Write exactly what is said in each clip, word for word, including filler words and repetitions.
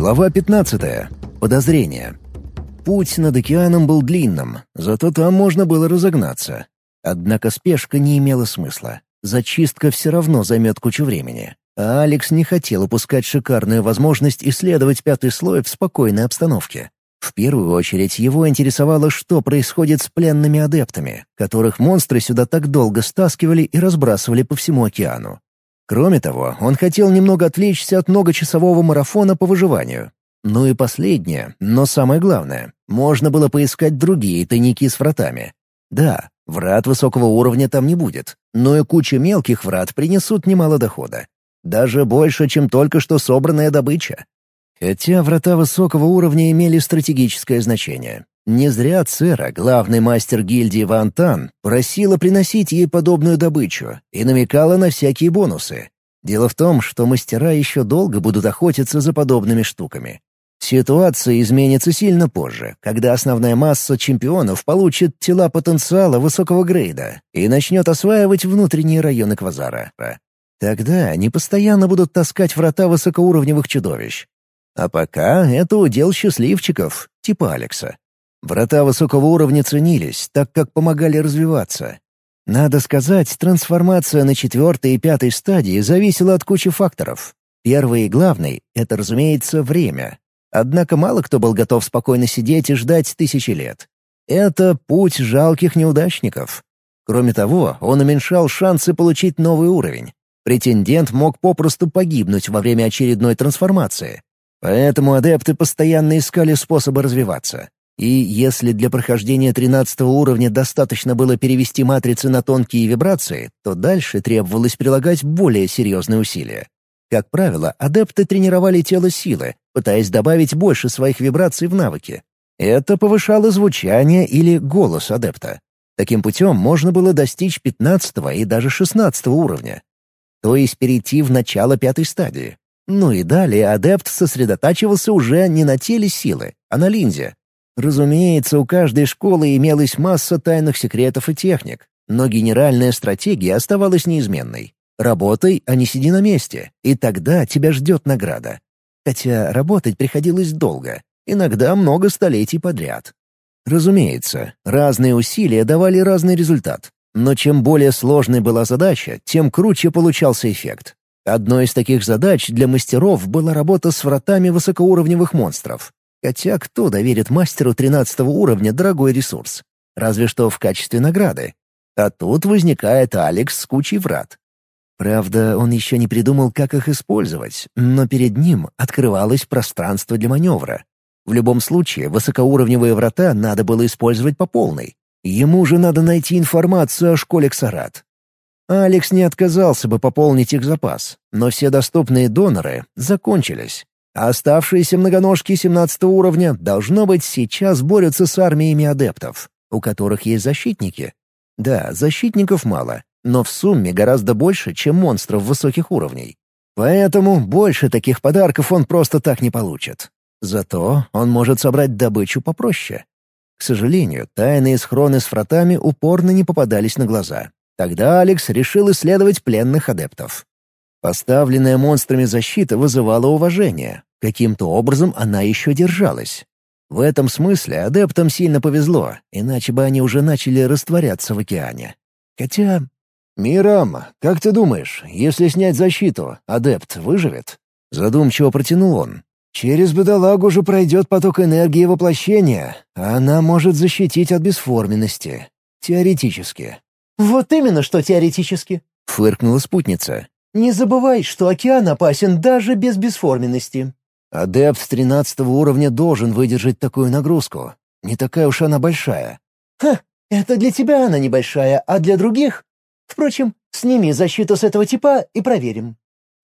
Глава пятнадцатая. Подозрение. Путь над океаном был длинным, зато там можно было разогнаться. Однако спешка не имела смысла. Зачистка все равно займет кучу времени. А Алекс не хотел упускать шикарную возможность исследовать пятый слой в спокойной обстановке. В первую очередь его интересовало, что происходит с пленными адептами, которых монстры сюда так долго стаскивали и разбрасывали по всему океану. Кроме того, он хотел немного отвлечься от многочасового марафона по выживанию. Ну и последнее, но самое главное, можно было поискать другие тайники с вратами. Да, врат высокого уровня там не будет, но и куча мелких врат принесут немало дохода. Даже больше, чем только что собранная добыча. Хотя врата высокого уровня имели стратегическое значение. Не зря Цера, главный мастер гильдии Вантан, просила приносить ей подобную добычу и намекала на всякие бонусы. Дело в том, что мастера еще долго будут охотиться за подобными штуками. Ситуация изменится сильно позже, когда основная масса чемпионов получит тела потенциала высокого грейда и начнет осваивать внутренние районы квазара. Тогда они постоянно будут таскать врата высокоуровневых чудовищ. А пока это удел счастливчиков, типа Алекса. Врата высокого уровня ценились, так как помогали развиваться. Надо сказать, трансформация на четвертой и пятой стадии зависела от кучи факторов. Первый и главный — это, разумеется, время. Однако мало кто был готов спокойно сидеть и ждать тысячи лет. Это путь жалких неудачников. Кроме того, он уменьшал шансы получить новый уровень. Претендент мог попросту погибнуть во время очередной трансформации. Поэтому адепты постоянно искали способы развиваться. И если для прохождения тринадцатого уровня достаточно было перевести матрицы на тонкие вибрации, то дальше требовалось прилагать более серьезные усилия. Как правило, адепты тренировали тело силы, пытаясь добавить больше своих вибраций в навыки. Это повышало звучание или голос адепта. Таким путем можно было достичь пятнадцатого и даже шестнадцатого уровня. То есть перейти в начало пятой стадии. Ну и далее адепт сосредотачивался уже не на теле силы, а на линзе. Разумеется, у каждой школы имелась масса тайных секретов и техник, но генеральная стратегия оставалась неизменной. Работай, а не сиди на месте, и тогда тебя ждет награда. Хотя работать приходилось долго, иногда много столетий подряд. Разумеется, разные усилия давали разный результат, но чем более сложной была задача, тем круче получался эффект. Одной из таких задач для мастеров была работа с вратами высокоуровневых монстров. Хотя кто доверит мастеру тринадцатого уровня дорогой ресурс? Разве что в качестве награды. А тут возникает Алекс с кучей врат. Правда, он еще не придумал, как их использовать, но перед ним открывалось пространство для маневра. В любом случае, высокоуровневые врата надо было использовать по полной. Ему же надо найти информацию о школе Ксарат. Алекс не отказался бы пополнить их запас, но все доступные доноры закончились. А оставшиеся многоножки семнадцатого уровня, должно быть, сейчас борются с армиями адептов, у которых есть защитники. Да, защитников мало, но в сумме гораздо больше, чем монстров высоких уровней. Поэтому больше таких подарков он просто так не получит. Зато он может собрать добычу попроще. К сожалению, тайные схроны с вратами упорно не попадались на глаза. Тогда Алекс решил исследовать пленных адептов. Поставленная монстрами защита вызывала уважение. Каким-то образом она еще держалась. В этом смысле адептам сильно повезло, иначе бы они уже начали растворяться в океане. Хотя... «Мирам, как ты думаешь, если снять защиту, адепт выживет?» Задумчиво протянул он. «Через бедолагу же пройдет поток энергии воплощения, а она может защитить от бесформенности. Теоретически». «Вот именно, что теоретически», — фыркнула спутница. «Не забывай, что океан опасен даже без бесформенности». «Адепт тринадцатого уровня должен выдержать такую нагрузку. Не такая уж она большая». «Ха, это для тебя она небольшая, а для других? Впрочем, сними защиту с этого типа и проверим».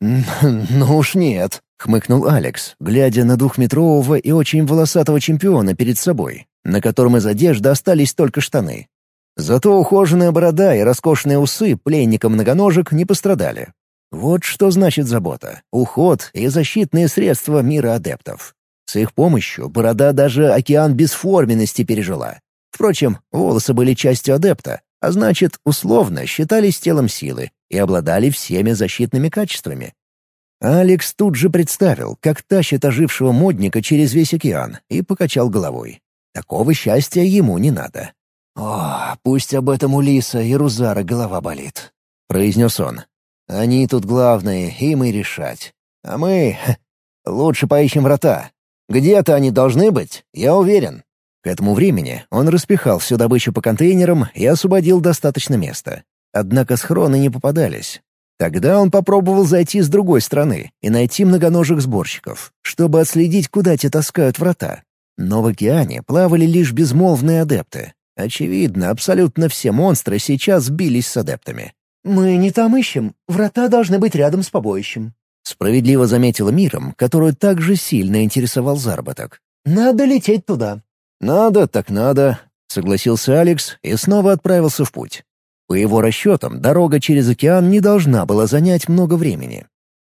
«Ну уж нет», — хмыкнул Алекс, глядя на двухметрового и очень волосатого чемпиона перед собой, на котором из одежды остались только штаны. Зато ухоженная борода и роскошные усы пленникам многоножек не пострадали. Вот что значит забота, уход и защитные средства мира адептов. С их помощью борода даже океан бесформенности пережила. Впрочем, волосы были частью адепта, а значит, условно считались телом силы и обладали всеми защитными качествами. Алекс тут же представил, как тащит ожившего модника через весь океан, и покачал головой. Такого счастья ему не надо. «О, пусть об этом у Лиса и Рузара голова болит», — произнес он. «Они тут главные, им и решать. А мы... лучше поищем врата. Где-то они должны быть, я уверен». К этому времени он распихал всю добычу по контейнерам и освободил достаточно места. Однако схроны не попадались. Тогда он попробовал зайти с другой стороны и найти многоножек сборщиков, чтобы отследить, куда те таскают врата. Но в океане плавали лишь безмолвные адепты. Очевидно, абсолютно все монстры сейчас сбились с адептами. «Мы не там ищем. Врата должны быть рядом с побоищем», — справедливо заметила Миром, которую также сильно интересовал заработок. «Надо лететь туда». «Надо, так надо», — согласился Алекс и снова отправился в путь. По его расчетам, дорога через океан не должна была занять много времени.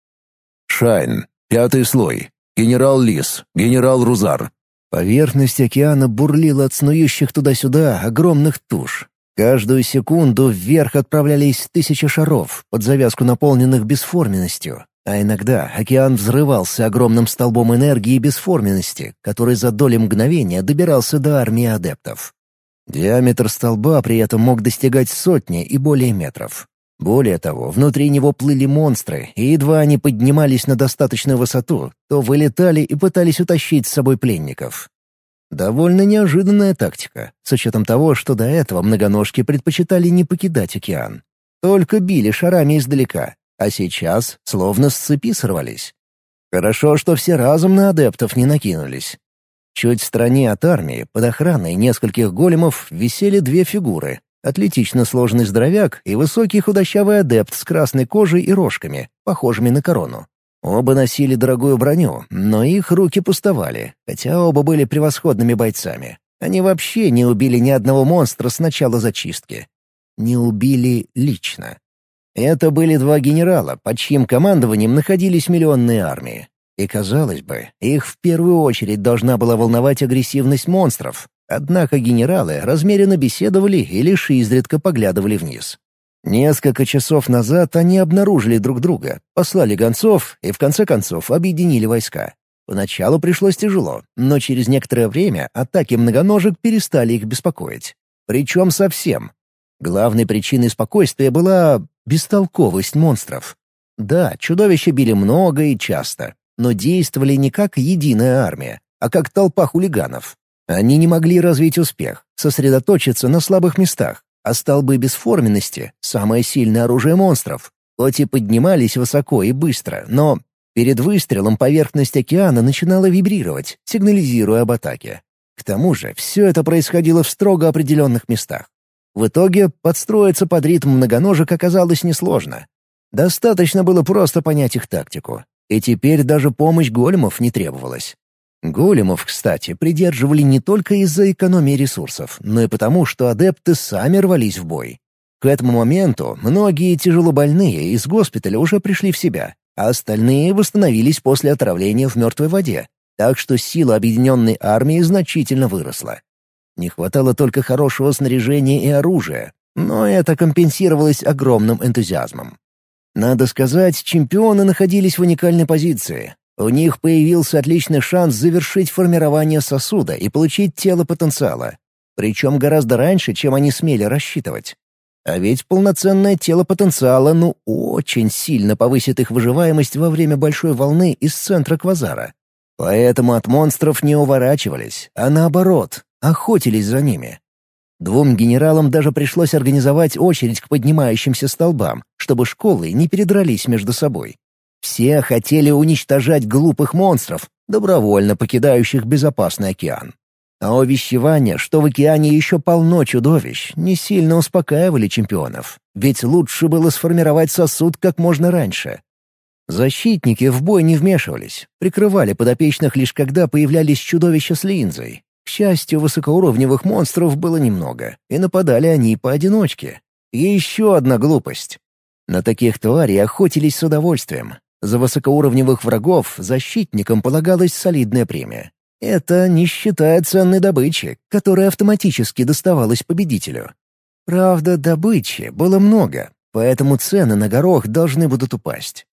Шайн. Пятый слой. Генерал Лис. Генерал Рузар. Поверхность океана бурлила от снующих туда-сюда огромных туш. Каждую секунду вверх отправлялись тысячи шаров, под завязку наполненных бесформенностью. А иногда океан взрывался огромным столбом энергии и бесформенности, который за доли мгновения добирался до армии адептов. Диаметр столба при этом мог достигать сотни и более метров. Более того, внутри него плыли монстры, и едва они поднимались на достаточную высоту, то вылетали и пытались утащить с собой пленников. Довольно неожиданная тактика, с учетом того, что до этого многоножки предпочитали не покидать океан. Только били шарами издалека, а сейчас словно с цепи сорвались. Хорошо, что все разом на адептов не накинулись. Чуть в стороне от армии, под охраной нескольких големов, висели две фигуры — атлетично сложенный здоровяк и высокий худощавый адепт с красной кожей и рожками, похожими на корону. Оба носили дорогую броню, но их руки пустовали, хотя оба были превосходными бойцами. Они вообще не убили ни одного монстра с начала зачистки. Не убили лично. Это были два генерала, под чьим командованием находились миллионные армии. И, казалось бы, их в первую очередь должна была волновать агрессивность монстров. Однако генералы размеренно беседовали и лишь изредка поглядывали вниз. Несколько часов назад они обнаружили друг друга, послали гонцов и в конце концов объединили войска. Поначалу пришлось тяжело, но через некоторое время атаки многоножек перестали их беспокоить. Причем совсем. Главной причиной спокойствия была бестолковость монстров. Да, чудовища били много и часто, но действовали не как единая армия, а как толпа хулиганов. Они не могли развить успех, сосредоточиться на слабых местах, а столбы бесформенности — самое сильное оружие монстров. Хоть и поднимались высоко и быстро, но перед выстрелом поверхность океана начинала вибрировать, сигнализируя об атаке. К тому же все это происходило в строго определенных местах. В итоге подстроиться под ритм многоножек оказалось несложно. Достаточно было просто понять их тактику. И теперь даже помощь големов не требовалась. Големов, кстати, придерживали не только из-за экономии ресурсов, но и потому, что адепты сами рвались в бой. К этому моменту многие тяжелобольные из госпиталя уже пришли в себя, а остальные восстановились после отравления в мертвой воде, так что сила объединенной армии значительно выросла. Не хватало только хорошего снаряжения и оружия, но это компенсировалось огромным энтузиазмом. Надо сказать, чемпионы находились в уникальной позиции. У них появился отличный шанс завершить формирование сосуда и получить тело потенциала. Причем гораздо раньше, чем они смели рассчитывать. А ведь полноценное тело потенциала ну очень сильно повысит их выживаемость во время большой волны из центра квазара. Поэтому от монстров не уворачивались, а наоборот, охотились за ними. Двум генералам даже пришлось организовать очередь к поднимающимся столбам, чтобы школы не передрались между собой. Все хотели уничтожать глупых монстров, добровольно покидающих безопасный океан. А увещевания, что в океане еще полно чудовищ, не сильно успокаивали чемпионов, ведь лучше было сформировать сосуд как можно раньше. Защитники в бой не вмешивались, прикрывали подопечных лишь когда появлялись чудовища с линзой. К счастью, высокоуровневых монстров было немного, и нападали они поодиночке. И еще одна глупость. На таких тварей охотились с удовольствием. За высокоуровневых врагов защитникам полагалась солидная премия. Это не считая ценной добычи, которая автоматически доставалась победителю. Правда, добычи было много, поэтому цены на горох должны будут упасть.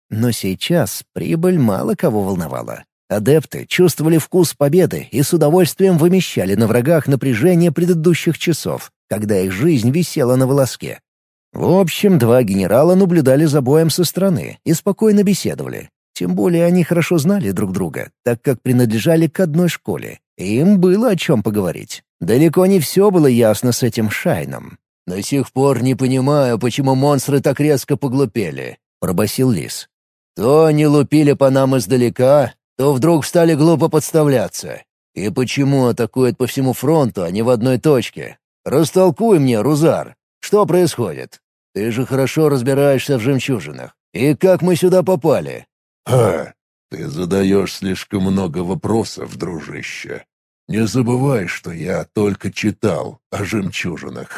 Но сейчас прибыль мало кого волновала. Адепты чувствовали вкус победы и с удовольствием вымещали на врагах напряжение предыдущих часов, когда их жизнь висела на волоске. В общем, два генерала наблюдали за боем со стороны и спокойно беседовали. Тем более они хорошо знали друг друга, так как принадлежали к одной школе. И им было о чем поговорить. Далеко не все было ясно с этим Шайном. «До сих пор не понимаю, почему монстры так резко поглупели», — пробасил Лис. «То они лупили по нам издалека, то вдруг стали глупо подставляться. И почему атакуют по всему фронту, а не в одной точке? Растолкуй мне, Рузар, что происходит? Ты же хорошо разбираешься в жемчужинах. И как мы сюда попали?» «Ха, ты задаешь слишком много вопросов, дружище. Не забывай, что я только читал о жемчужинах».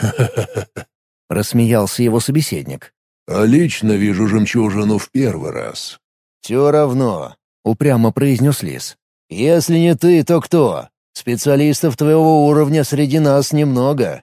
Рассмеялся его собеседник. «А лично вижу жемчужину в первый раз». «Все равно», — упрямо произнес Лис. «Если не ты, то кто? Специалистов твоего уровня среди нас немного».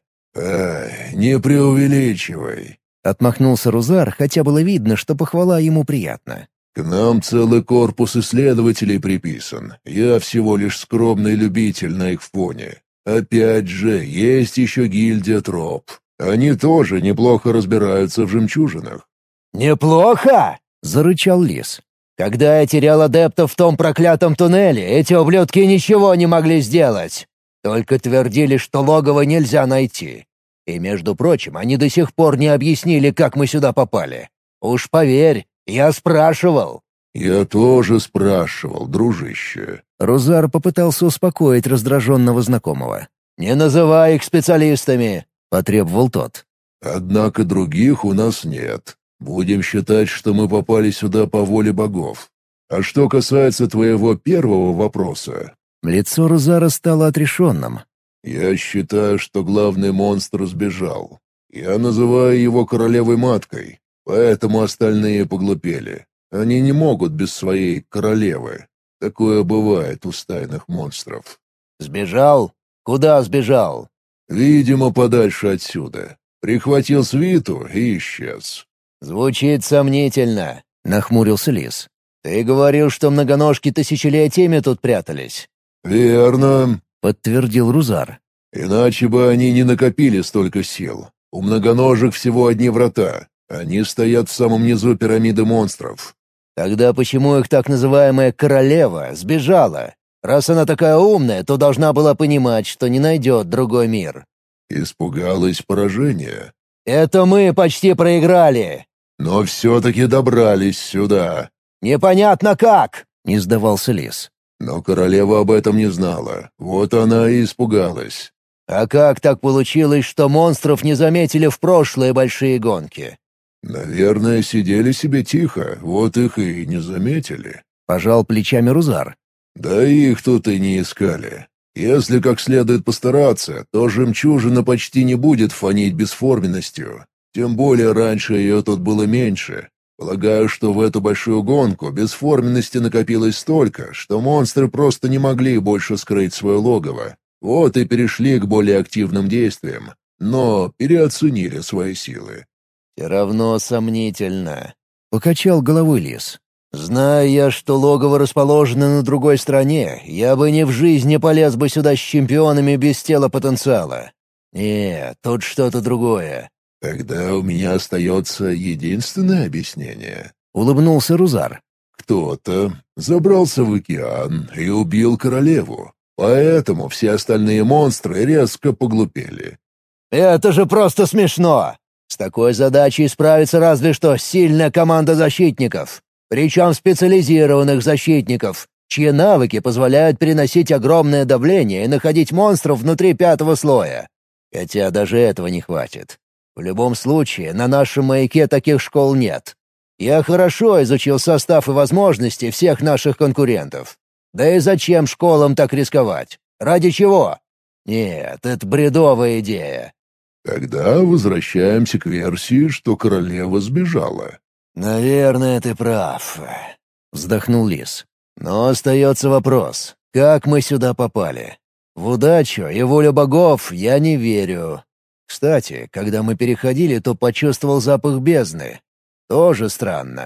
«Ай, не преувеличивай». Отмахнулся Рузар, хотя было видно, что похвала ему приятна. «К нам целый корпус исследователей приписан. Я всего лишь скромный любитель на их фоне. Опять же, есть еще гильдия Троп. Они тоже неплохо разбираются в жемчужинах». «Неплохо?» — зарычал Лис. «Когда я терял адептов в том проклятом туннеле, эти ублюдки ничего не могли сделать. Только твердили, что логово нельзя найти. И, между прочим, они до сих пор не объяснили, как мы сюда попали. Уж поверь, я спрашивал». «Я тоже спрашивал, дружище». Рузар попытался успокоить раздраженного знакомого. «Не называй их специалистами», — потребовал тот. «Однако других у нас нет. Будем считать, что мы попали сюда по воле богов. А что касается твоего первого вопроса...» Лицо Рузара стало отрешенным. «Я считаю, что главный монстр сбежал. Я называю его королевой-маткой, поэтому остальные поглупели. Они не могут без своей королевы. Такое бывает у стайных монстров». «Сбежал? Куда сбежал?» «Видимо, подальше отсюда. Прихватил свиту и исчез». «Звучит сомнительно», — нахмурился Лис. «Ты говорил, что многоножки тысячелетиями тут прятались». «Верно», — подтвердил Рузар. «Иначе бы они не накопили столько сил. У многоножек всего одни врата. Они стоят в самом низу пирамиды монстров». «Тогда почему их так называемая королева сбежала? Раз она такая умная, то должна была понимать, что не найдет другой мир». «Испугалась поражения». «Это мы почти проиграли». «Но все-таки добрались сюда». «Непонятно как», — не сдавался Лис. Но королева об этом не знала. Вот она и испугалась. «А как так получилось, что монстров не заметили в прошлые большие гонки?» «Наверное, сидели себе тихо, вот их и не заметили». Пожал плечами Рузар. «Да их тут и не искали. Если как следует постараться, то жемчужина почти не будет фонить бесформенностью. Тем более раньше ее тут было меньше. Полагаю, что в эту большую гонку бесформенности накопилось столько, что монстры просто не могли больше скрыть свое логово. Вот и перешли к более активным действиям, но переоценили свои силы». «Все равно сомнительно», — покачал головой Лис. «Зная я, что логово расположено на другой стороне, я бы ни в жизни полез бы сюда с чемпионами без тела потенциала. Нет, тут что-то другое». «Тогда у меня остается единственное объяснение», — улыбнулся Рузар. «Кто-то забрался в океан и убил королеву, поэтому все остальные монстры резко поглупели». «Это же просто смешно! С такой задачей справится разве что сильная команда защитников, причем специализированных защитников, чьи навыки позволяют переносить огромное давление и находить монстров внутри пятого слоя. Хотя даже этого не хватит. В любом случае, на нашем маяке таких школ нет. Я хорошо изучил состав и возможности всех наших конкурентов. Да и зачем школам так рисковать? Ради чего? Нет, это бредовая идея». «Тогда возвращаемся к версии, что королева сбежала». «Наверное, ты прав», — вздохнул Лис. «Но остается вопрос, как мы сюда попали? В удачу и волю богов я не верю. Кстати, когда мы переходили, то почувствовал запах бездны. Тоже странно.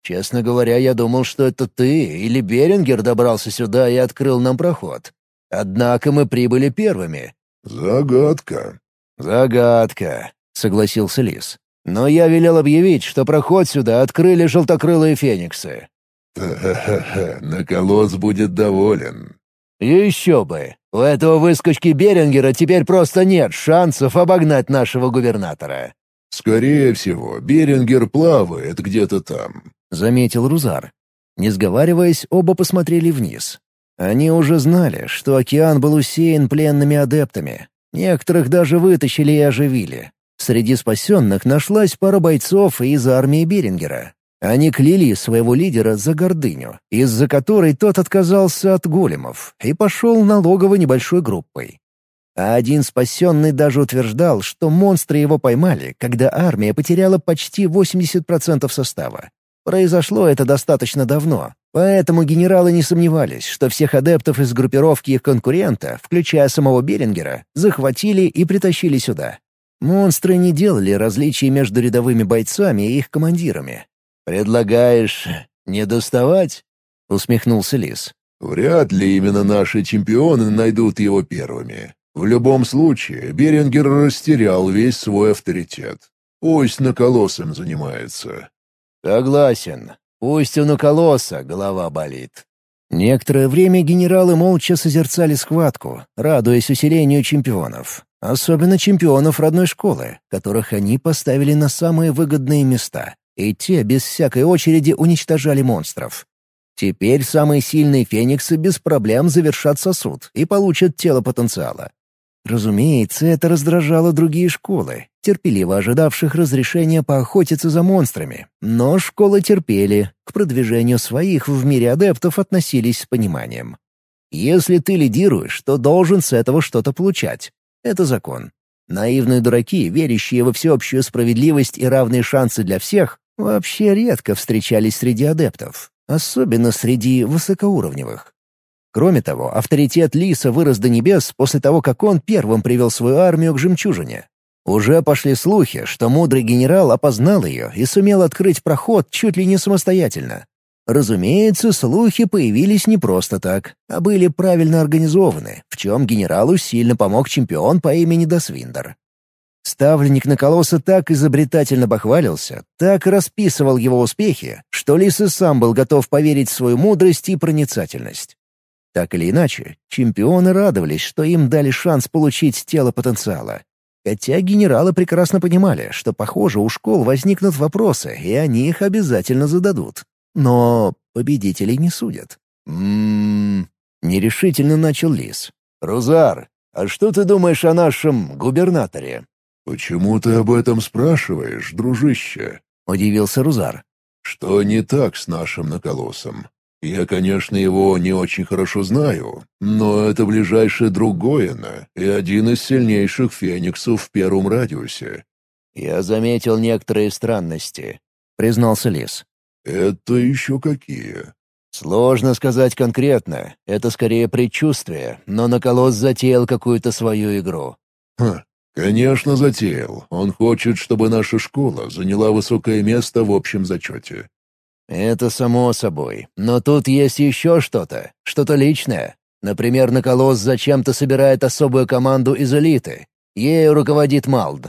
Честно говоря, я думал, что это ты или Берингер добрался сюда и открыл нам проход. Однако мы прибыли первыми». «Загадка». «Загадка», — согласился Лис. «Но я велел объявить, что проход сюда открыли желтокрылые фениксы». «Ха-ха-ха, Наколос будет доволен». «Еще бы! У этого выскочки Берингера теперь просто нет шансов обогнать нашего губернатора». «Скорее всего, Берингер плавает где-то там», — заметил Рузар. Не сговариваясь, оба посмотрели вниз. Они уже знали, что океан был усеян пленными адептами. Некоторых даже вытащили и оживили. Среди спасенных нашлась пара бойцов из армии Берингера. Они кляли своего лидера за гордыню, из-за которой тот отказался от големов и пошел на логово небольшой группой. А один спасенный даже утверждал, что монстры его поймали, когда армия потеряла почти восемьдесят процентов состава. Произошло это достаточно давно, поэтому генералы не сомневались, что всех адептов из группировки их конкурента, включая самого Берингера, захватили и притащили сюда. Монстры не делали различий между рядовыми бойцами и их командирами. «Предлагаешь не доставать?» — усмехнулся Лис. «Вряд ли именно наши чемпионы найдут его первыми. В любом случае, Берингер растерял весь свой авторитет. Пусть Наколосом занимается». «Согласен. Пусть у Наколоса голова болит». Некоторое время генералы молча созерцали схватку, радуясь усилению чемпионов. Особенно чемпионов родной школы, которых они поставили на самые выгодные места. И те без всякой очереди уничтожали монстров. Теперь самые сильные фениксы без проблем завершат сосуд и получат тело потенциала. Разумеется, это раздражало другие школы, терпеливо ожидавших разрешения поохотиться за монстрами. Но школы терпели, к продвижению своих в мире адептов относились с пониманием. Если ты лидируешь, то должен с этого что-то получать. Это закон. Наивные дураки, верящие во всеобщую справедливость и равные шансы для всех, вообще редко встречались среди адептов, особенно среди высокоуровневых. Кроме того, авторитет Лиса вырос до небес после того, как он первым привел свою армию к жемчужине. Уже пошли слухи, что мудрый генерал опознал ее и сумел открыть проход чуть ли не самостоятельно. Разумеется, слухи появились не просто так, а были правильно организованы, в чем генералу сильно помог чемпион по имени Дасвиндер. Ставленник Наколоса так изобретательно бахвалился, так расписывал его успехи, что Лис и сам был готов поверить в свою мудрость и проницательность. Так или иначе, чемпионы радовались, что им дали шанс получить тело потенциала. Хотя генералы прекрасно понимали, что, похоже, у школ возникнут вопросы, и они их обязательно зададут. Но победителей не судят. «М-м-м...» — нерешительно начал Лис. «Рузар, а что ты думаешь о нашем губернаторе?» «Почему ты об этом спрашиваешь, дружище?» — удивился Рузар. «Что не так с нашим Наколосом? Я, конечно, его не очень хорошо знаю, но это ближайший друг Гоэна и один из сильнейших фениксов в первом радиусе». «Я заметил некоторые странности», — признался Лис. «Это еще какие?» «Сложно сказать конкретно. Это скорее предчувствие, но Наколос затеял какую-то свою игру». «Ха, конечно, затеял. Он хочет, чтобы наша школа заняла высокое место в общем зачете». «Это само собой. Но тут есть еще что-то. Что-то личное. Например, Наколос зачем-то собирает особую команду из элиты. Ею руководит Малд».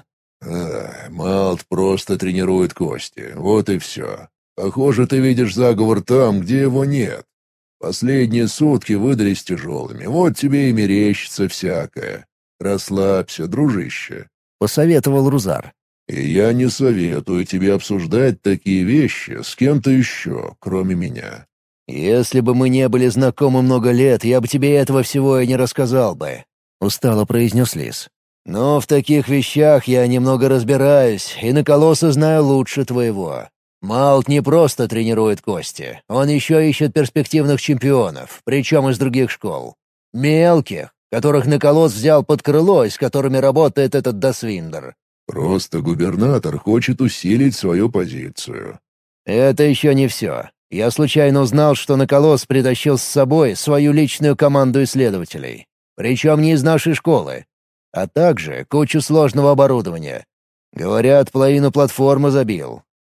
А, Малд просто тренирует кости. Вот и все. Похоже, ты видишь заговор там, где его нет. Последние сутки выдались тяжелыми. Вот тебе и мерещится всякое. Расслабься, дружище», — посоветовал Рузар. «И я не советую тебе обсуждать такие вещи с кем-то еще, кроме меня». «Если бы мы не были знакомы много лет, я бы тебе этого всего и не рассказал бы», — устало произнес Лис. «Но в таких вещах я немного разбираюсь, и Наколоса знаю лучше твоего. Малт не просто тренирует кости, он еще ищет перспективных чемпионов, причем из других школ. Мелких, которых Наколос взял под крыло и с которыми работает этот Дасвиндер». «Просто губернатор хочет усилить свою позицию». «Это еще не все. Я случайно узнал, что Наколос притащил с собой свою личную команду исследователей. Причем не из нашей школы. А также кучу сложного оборудования. Говорят, половину платформы забил.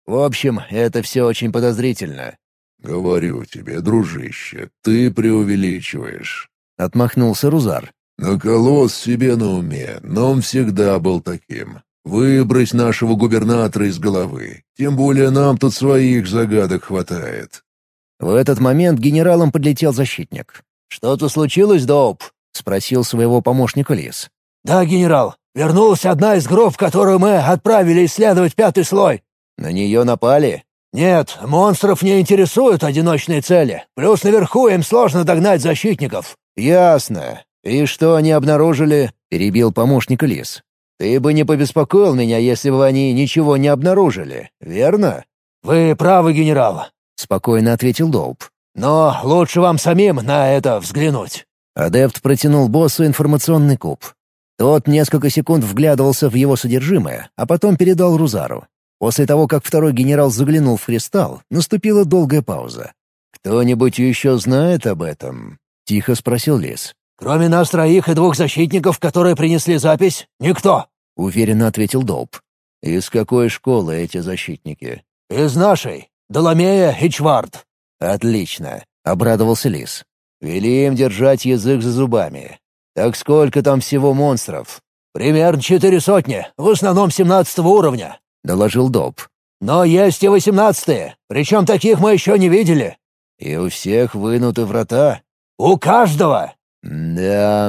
В общем, это все очень подозрительно». «Говорю тебе, дружище, ты преувеличиваешь». Отмахнулся Рузар. «Наколос себе на уме, но он всегда был таким. Выбрось нашего губернатора из головы. Тем более нам тут своих загадок хватает». В этот момент генералом подлетел защитник. «Что-то случилось, Доуп?» — спросил своего помощника Лис. «Да, генерал. Вернулась одна из групп, которую мы отправили исследовать пятый слой». «На нее напали?» «Нет, монстров не интересуют одиночные цели. Плюс наверху им сложно догнать защитников». «Ясно. И что они обнаружили?» — перебил помощник Лис. «Ты бы не побеспокоил меня, если бы они ничего не обнаружили, верно?» «Вы правы, генерал», — спокойно ответил Доуп. «Но лучше вам самим на это взглянуть». Адепт протянул боссу информационный куб. Тот несколько секунд вглядывался в его содержимое, а потом передал Рузару. После того, как второй генерал заглянул в кристалл, наступила долгая пауза. «Кто-нибудь еще знает об этом?» — тихо спросил Лис. «Кроме нас троих и двух защитников, которые принесли запись, никто», — уверенно ответил Доуп. «Из какой школы эти защитники?» «Из нашей. Доломея и Чвард». «Отлично», — обрадовался Лис. «Вели им держать язык за зубами. Так сколько там всего монстров?» «Примерно четыре сотни, в основном семнадцатого уровня», — доложил Доуп. «Но есть и восемнадцатые, причем таких мы еще не видели». «И у всех вынуты врата?» «У каждого!» «Да,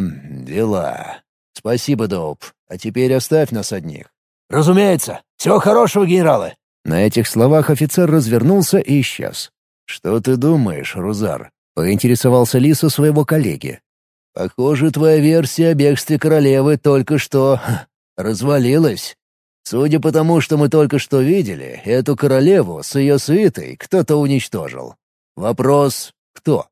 дела. Спасибо, Доуп. А теперь оставь нас одних». «Разумеется. Всего хорошего, генералы». На этих словах офицер развернулся и исчез. «Что ты думаешь, Рузар?» — поинтересовался Лис у своего коллеги. «Похоже, твоя версия о бегстве королевы только что развалилась. Судя по тому, что мы только что видели, эту королеву с ее свитой кто-то уничтожил. Вопрос — кто?»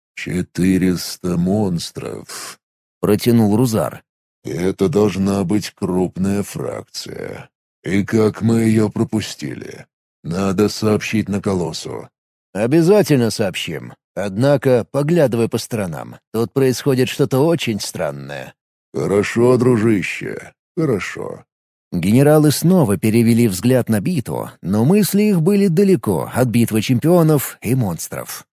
«Четыреста монстров», — протянул Рузар. «Это должна быть крупная фракция. И как мы ее пропустили? Надо сообщить на Колоссу». «Обязательно сообщим. Однако, поглядывай по сторонам. Тут происходит что-то очень странное». «Хорошо, дружище, хорошо». Генералы снова перевели взгляд на битву, но мысли их были далеко от битвы чемпионов и монстров.